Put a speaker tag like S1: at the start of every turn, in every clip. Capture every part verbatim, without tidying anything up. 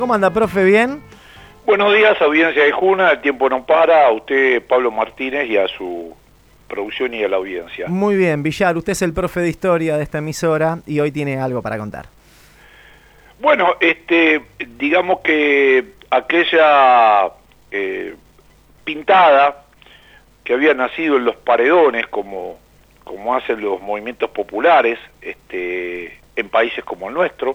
S1: ¿Cómo anda, profe? ¿Bien?
S2: Buenos días, audiencia de Juna, el tiempo no para, a usted, Pablo Martínez, y a su producción y a la audiencia.
S1: Muy bien, Villar, usted es el profe de historia de esta emisora y hoy tiene algo para contar.
S2: Bueno, este, digamos que aquella eh, pintada que había nacido en los paredones, como, como hacen los movimientos populares este, en países como el nuestro,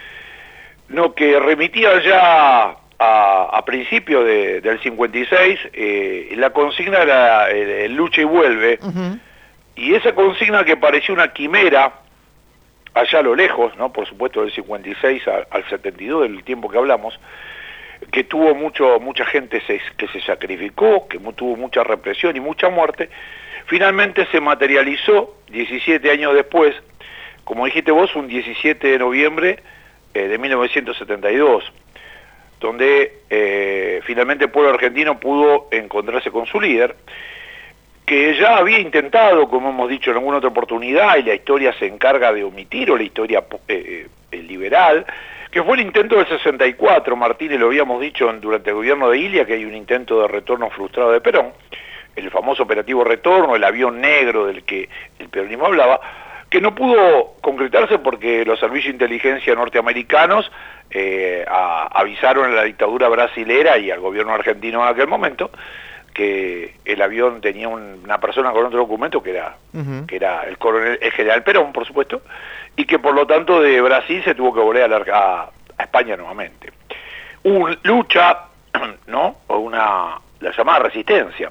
S2: no, que remitía ya a, a principios de, del cincuenta y seis, eh, la consigna era el, el lucha y vuelve, uh-huh. Y esa consigna que parecía una quimera, allá a lo lejos, ¿no? Por supuesto del cincuenta y seis al, al setenta y dos, del tiempo que hablamos, que tuvo mucho mucha gente se, que se sacrificó, que tuvo mucha represión y mucha muerte, finalmente se materializó diecisiete años después, como dijiste vos, un diecisiete de noviembre eh, de mil novecientos setenta y dos, donde eh, finalmente el pueblo argentino pudo encontrarse con su líder, que ya había intentado, como hemos dicho en alguna otra oportunidad, y la historia se encarga de omitir, o la historia eh, eh, liberal, que fue el intento del sesenta y cuatro, Martínez, lo habíamos dicho en, durante el gobierno de Ilia, que hay un intento de retorno frustrado de Perón, el famoso operativo Retorno, el avión negro del que el peronismo hablaba, que no pudo concretarse porque los servicios de inteligencia norteamericanos eh, a, avisaron a la dictadura brasilera y al gobierno argentino en aquel momento que el avión tenía un, una persona con otro documento que era, uh-huh. que era el coronel, el general Perón, por supuesto, y que por lo tanto de Brasil se tuvo que volver a, a, a España nuevamente. Una lucha, ¿no? O una, la llamada resistencia.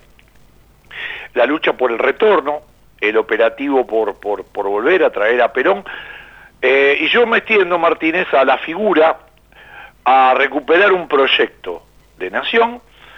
S2: La lucha por el retorno, el operativo por, por, por volver a traer a Perón, eh, y yo me extiendo, Martínez, a la figura, a recuperar un proyecto de nación,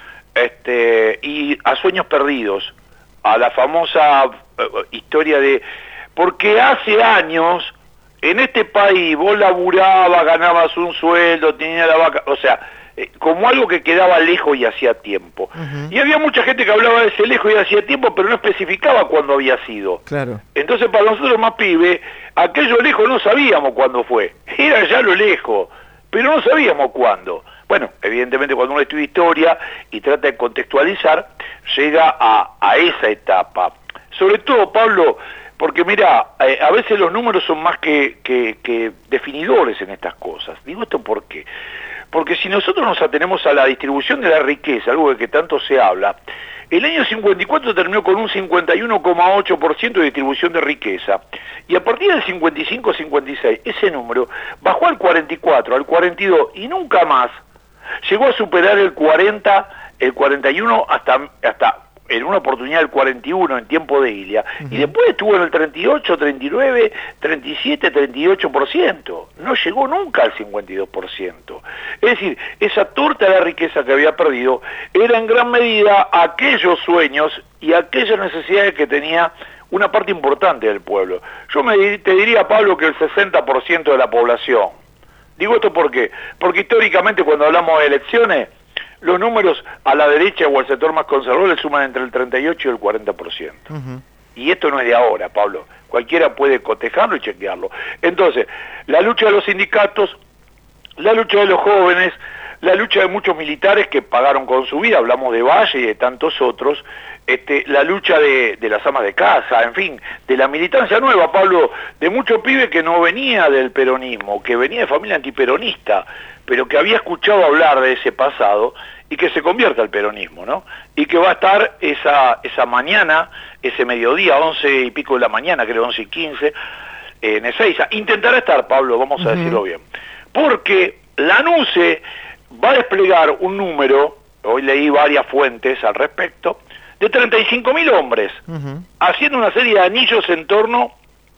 S2: este, y a sueños perdidos, a la famosa uh, historia de, porque hace años, en este país, vos laburabas, ganabas un sueldo, tenías la vaca, o sea, eh, como algo que quedaba lejos y hacía tiempo. Uh-huh. Y había mucha gente que hablaba de ese lejos y hacía tiempo, pero no especificaba cuándo había sido.
S1: Claro.
S2: Entonces, para nosotros más pibes, aquello lejos no sabíamos cuándo fue. Era ya lo lejos, pero no sabíamos cuándo. Bueno, evidentemente cuando uno estudia historia y trata de contextualizar, llega a, a esa etapa. Sobre todo, Pablo, porque mira, eh, a veces los números son más que, que, que definidores en estas cosas. Digo esto ¿por qué? Porque si nosotros nos atenemos a la distribución de la riqueza, algo de que tanto se habla, el año cincuenta y cuatro terminó con un cincuenta y uno coma ocho por ciento de distribución de riqueza, y a partir del cincuenta y cinco cincuenta y seis ese número bajó al cuarenta y cuatro, al cuarenta y dos, y nunca más llegó a superar el cuarenta, el cuarenta y uno hasta, hasta en una oportunidad el cuarenta y uno en tiempo de Ilia, uh-huh. Y después estuvo en el treinta y ocho, treinta y nueve, treinta y siete, treinta y ocho por ciento, no llegó nunca al cincuenta y dos por ciento. Es decir, esa torta de la riqueza que había perdido era en gran medida aquellos sueños y aquellas necesidades que tenía una parte importante del pueblo. Yo me, te diría, Pablo, que el sesenta por ciento de la población. Digo esto ¿por qué? Porque históricamente cuando hablamos de elecciones, los números a la derecha o al sector más conservador le suman entre el treinta y ocho y el cuarenta por ciento. Uh-huh. Y esto no es de ahora, Pablo. Cualquiera puede cotejarlo y chequearlo. Entonces, la lucha de los sindicatos, la lucha de los jóvenes, la lucha de muchos militares que pagaron con su vida, hablamos de Valle y de tantos otros, este, la lucha de, de las amas de casa, en fin, de la militancia nueva, Pablo, de muchos pibes que no venía del peronismo, que venía de familia antiperonista, pero que había escuchado hablar de ese pasado y que se convierta al peronismo, ¿no? Y que va a estar esa, esa mañana, ese mediodía, once y pico de la mañana, creo once y quince, en Ezeiza. Intentará estar, Pablo, vamos a uh-huh. decirlo bien, porque la NUCE va a desplegar un número, hoy leí varias fuentes al respecto, de treinta y cinco mil hombres, uh-huh. haciendo una serie de anillos en torno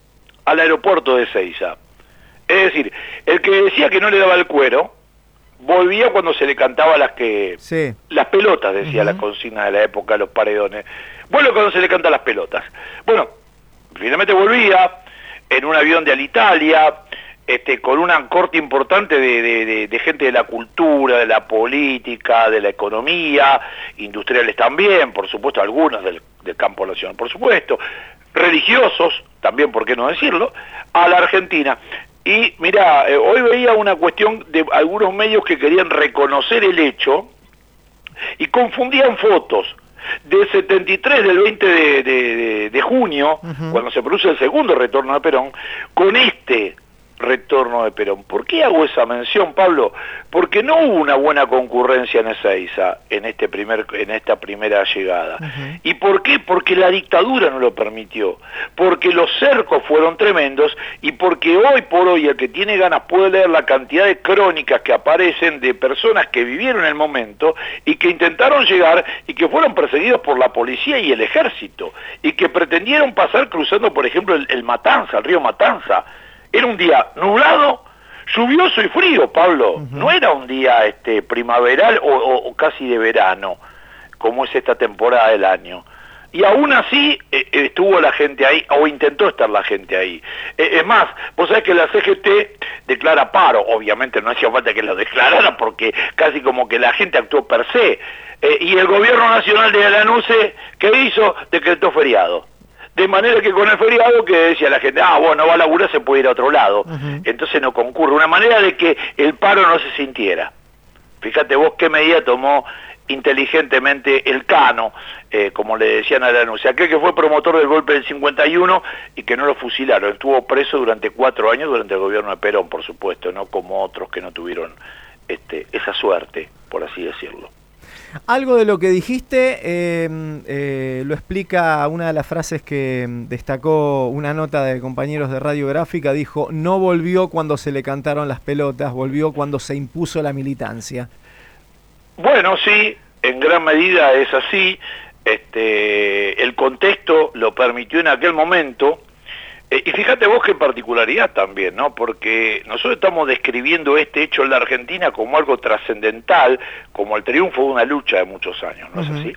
S2: al aeropuerto de Ezeiza. Es decir, el que decía que no le daba el cuero, volvía cuando se le cantaba las que sí. las pelotas, decía uh-huh. la consigna de la época de los paredones. Vuelve cuando se le cantan las pelotas. Bueno, finalmente volvía en un avión de Alitalia, este, con una corte importante de, de, de, de gente de la cultura, de la política, de la economía, industriales también, por supuesto, algunos del, del campo nacional, por supuesto, religiosos, también, por qué no decirlo, a la Argentina. Y mirá, eh, hoy veía una cuestión de algunos medios que querían reconocer el hecho y confundían fotos del setenta y tres, del veinte de, de, de, de junio, uh-huh. cuando se produce el segundo retorno de Perón, con este retorno de Perón. ¿Por qué hago esa mención, Pablo? Porque no hubo una buena concurrencia en Ezeiza en este primer en esta primera llegada. Uh-huh. ¿Y por qué? Porque la dictadura no lo permitió, porque los cercos fueron tremendos y porque hoy por hoy el que tiene ganas puede leer la cantidad de crónicas que aparecen de personas que vivieron el momento y que intentaron llegar y que fueron perseguidos por la policía y el ejército y que pretendieron pasar cruzando, por ejemplo, el, el Matanza, el río Matanza. Era un día nublado, lluvioso y frío, Pablo. Uh-huh. No era un día este, primaveral o, o, o casi de verano, como es esta temporada del año. Y aún así eh, estuvo la gente ahí, o intentó estar la gente ahí. Eh, es más, vos sabés que la C G T declara paro. Obviamente no hacía falta que lo declarara porque casi como que la gente actuó per se. Eh, y el gobierno nacional de Lanuse, ¿qué hizo? Decretó feriado. De manera que con el feriado que decía la gente, ah, bueno, no va a laburar, se puede ir a otro lado. Uh-huh. Entonces no concurre. Una manera de que el paro no se sintiera. Fíjate vos qué medida tomó inteligentemente el Cano, eh, como le decían a Lanús, aquel que fue promotor del golpe del cincuenta y uno y que no lo fusilaron. Estuvo preso durante cuatro años durante el gobierno de Perón, por supuesto, no como otros que no tuvieron este, esa suerte, por así decirlo.
S1: Algo de lo que dijiste eh, eh, lo explica una de las frases que destacó una nota de compañeros de Radiográfica, dijo, no volvió cuando se le cantaron las pelotas, volvió cuando se impuso la militancia.
S2: Bueno, sí, en gran medida es así, este, el contexto lo permitió en aquel momento. Eh, y fíjate vos qué particularidad también, ¿no? Porque nosotros estamos describiendo este hecho en la Argentina como algo trascendental, como el triunfo de una lucha de muchos años, ¿no es así?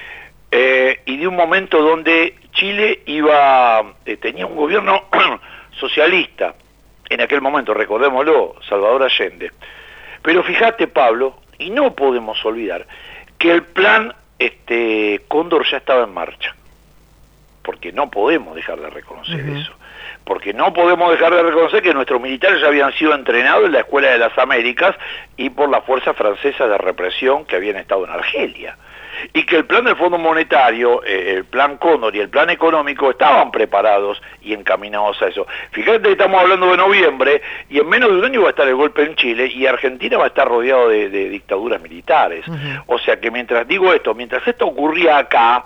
S2: Eh, y de un momento donde Chile iba, eh, tenía un gobierno socialista, en aquel momento, recordémoslo, Salvador Allende. Pero fíjate, Pablo, y no podemos olvidar, que el plan este, Cóndor ya estaba en marcha. Porque no podemos dejar de reconocer uh-huh. eso. Porque no podemos dejar de reconocer que nuestros militares ya habían sido entrenados en la Escuela de las Américas y por las fuerzas francesas de represión que habían estado en Argelia. Y que el plan del Fondo Monetario, eh, el plan Cóndor y el plan económico estaban preparados y encaminados a eso. Fíjate que estamos hablando de noviembre y en menos de un año va a estar el golpe en Chile y Argentina va a estar rodeado de, de dictaduras militares. Uh-huh. O sea que mientras digo esto, mientras esto ocurría acá,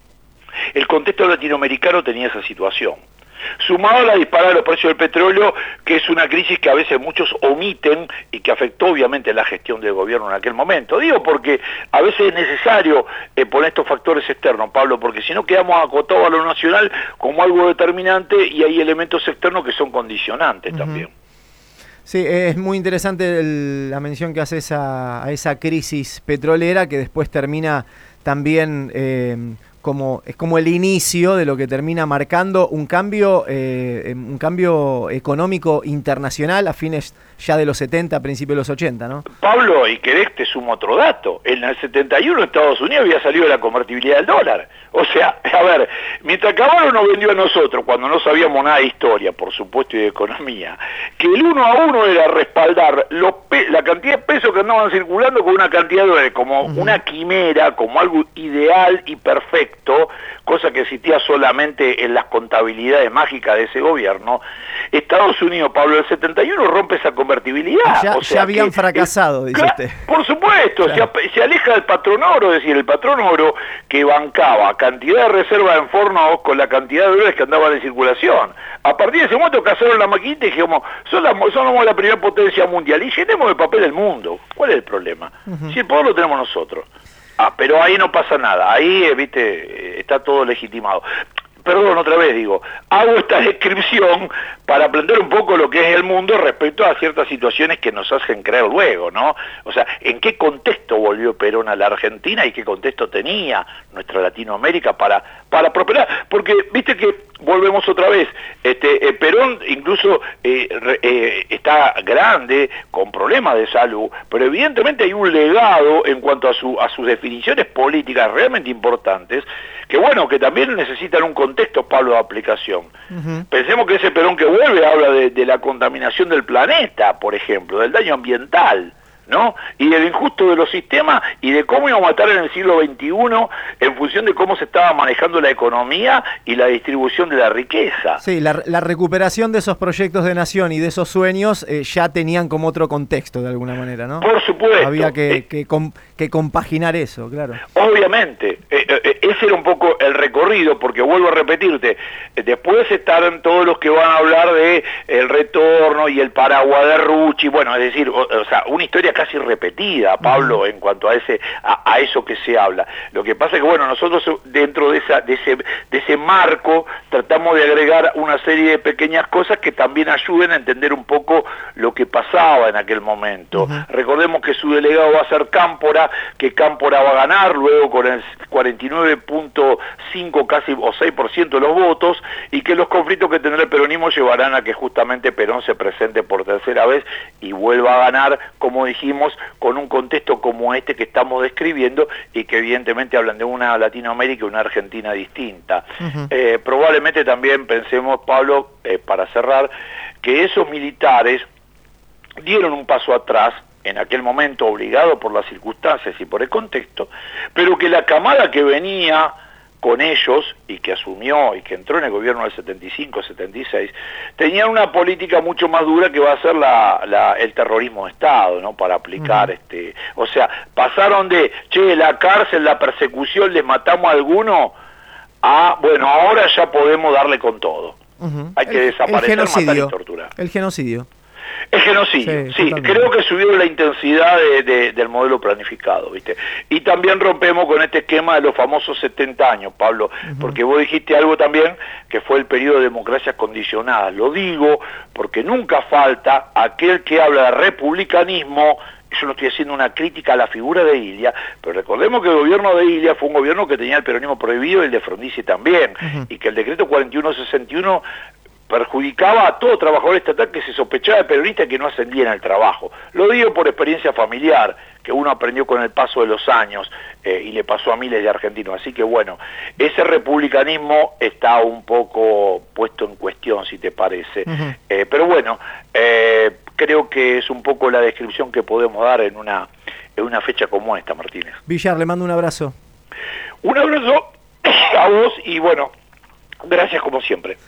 S2: el contexto latinoamericano tenía esa situación. Sumado a la disparada de los precios del petróleo, que es una crisis que a veces muchos omiten y que afectó obviamente la gestión del gobierno en aquel momento. Digo porque a veces es necesario eh, poner estos factores externos, Pablo, porque si no quedamos acotados a lo nacional como algo determinante y hay elementos externos que son condicionantes uh-huh. también.
S1: Sí, es muy interesante el, la mención que haces a, a esa crisis petrolera que después termina también... Eh, Como, es como el inicio de lo que termina marcando un cambio, eh, un cambio económico internacional a fines ya de los setenta, principios de los ochenta, ¿no?
S2: Pablo, y querés te sumo otro dato. En el setenta y uno Estados Unidos había salido la convertibilidad del dólar. O sea, a ver, mientras Caballo nos vendió a nosotros, cuando no sabíamos nada de historia, por supuesto, y de economía, que el uno a uno era respaldar los pe la cantidad de pesos que andaban circulando con una cantidad de dólares, como uh-huh. una quimera, como algo ideal y perfecto, cosa que existía solamente en las contabilidades mágicas de ese gobierno. Estados Unidos, Pablo, el setenta y uno rompe esa convertibilidad.
S1: Ya,
S2: o sea
S1: ya habían
S2: que,
S1: fracasado,
S2: eh,
S1: dice usted.
S2: Por supuesto, claro. se, se aleja del patrón oro, es decir, el patrón oro que bancaba cantidad de reservas en fornos con la cantidad de dólares que andaban en circulación. A partir de ese momento cazaron la maquinita y dijimos, somos, somos la primera potencia mundial y llenemos de papel el mundo. ¿Cuál es el problema? Uh-huh. Si el poder lo tenemos nosotros. Ah, pero ahí no pasa nada, ahí, eh, viste, está todo legitimado. Perdón, otra vez digo, hago esta descripción para aprender un poco lo que es el mundo respecto a ciertas situaciones que nos hacen creer luego, ¿no? O sea, ¿en qué contexto volvió Perón a la Argentina y qué contexto tenía nuestra Latinoamérica para, para prosperar? Porque, viste que, volvemos otra vez, este eh, Perón incluso eh, re, eh, está grande, con problemas de salud, pero evidentemente hay un legado en cuanto a, su, a sus definiciones políticas realmente importantes, que bueno, que también necesitan un contexto, Pablo, de aplicación.
S1: Uh-huh.
S2: Pensemos que ese Perón que vuelve habla de, de la contaminación del planeta, por ejemplo, del daño ambiental, ¿no? Y del injusto de los sistemas y de cómo íbamos a estar en el siglo veintiuno en función de cómo se estaba manejando la economía y la distribución de la riqueza.
S1: Sí, la, la recuperación de esos proyectos de nación y de esos sueños eh, ya tenían como otro contexto de alguna manera, ¿no?
S2: Por supuesto.
S1: Había que,
S2: eh,
S1: que, com, que compaginar eso, claro.
S2: Obviamente, eh, eh, ese era un poco el recorrido, porque vuelvo a repetirte, eh, después estarán todos los que van a hablar de el retorno y el paraguas de Rucci, bueno, es decir, o, o sea, una historia casi repetida, Pablo, uh-huh. en cuanto a ese a, a eso que se habla. Lo que pasa es que, bueno, nosotros dentro de esa de ese de ese marco tratamos de agregar una serie de pequeñas cosas que también ayuden a entender un poco lo que pasaba en aquel momento. Uh-huh. Recordemos que su delegado va a ser Cámpora, que Cámpora va a ganar luego con el cuarenta y nueve punto cinco casi o seis por ciento de los votos, y que los conflictos que tendrá el peronismo llevarán a que justamente Perón se presente por tercera vez y vuelva a ganar, como dijimos, con un contexto como este que estamos describiendo y que evidentemente hablan de una Latinoamérica y una Argentina distinta. Uh-huh. Eh, probablemente también pensemos, Pablo, eh, para cerrar, que esos militares dieron un paso atrás en aquel momento, obligado por las circunstancias y por el contexto, pero que la camada que venía con ellos y que asumió y que entró en el gobierno del setenta y cinco, setenta y seis, tenían una política mucho más dura que va a ser la, la, el terrorismo de Estado, ¿no? Para aplicar, uh-huh. este, o sea, pasaron de, che, la cárcel, la persecución, les matamos a alguno, a, bueno, ahora ya podemos darle con todo. Uh-huh. Hay que el, desaparecer,
S1: el
S2: matar y torturar.
S1: El genocidio.
S2: El genocidio, sí, sí, creo que subió la intensidad de, de, del modelo planificado, ¿viste? Y también rompemos con este esquema de los famosos setenta años, Pablo, uh-huh. porque vos dijiste algo también que fue el periodo de democracias condicionadas. Lo digo porque nunca falta aquel que habla de republicanismo. Yo no estoy haciendo una crítica a la figura de Ilia, pero recordemos que el gobierno de Ilia fue un gobierno que tenía el peronismo prohibido y el de Frondizi también, uh-huh. y que el decreto cuarenta y uno sesenta y uno perjudicaba a todo trabajador estatal que se sospechaba de peronista y que no ascendía en el trabajo. Lo digo por experiencia familiar, que uno aprendió con el paso de los años eh, y le pasó a miles de argentinos. Así que bueno, ese republicanismo está un poco puesto en cuestión, si te parece. Uh-huh. Eh, pero bueno, eh, creo que es un poco la descripción que podemos dar en una, en una fecha como esta, Martínez.
S1: Villar, le mando un abrazo.
S2: Un abrazo a vos y bueno, gracias como siempre.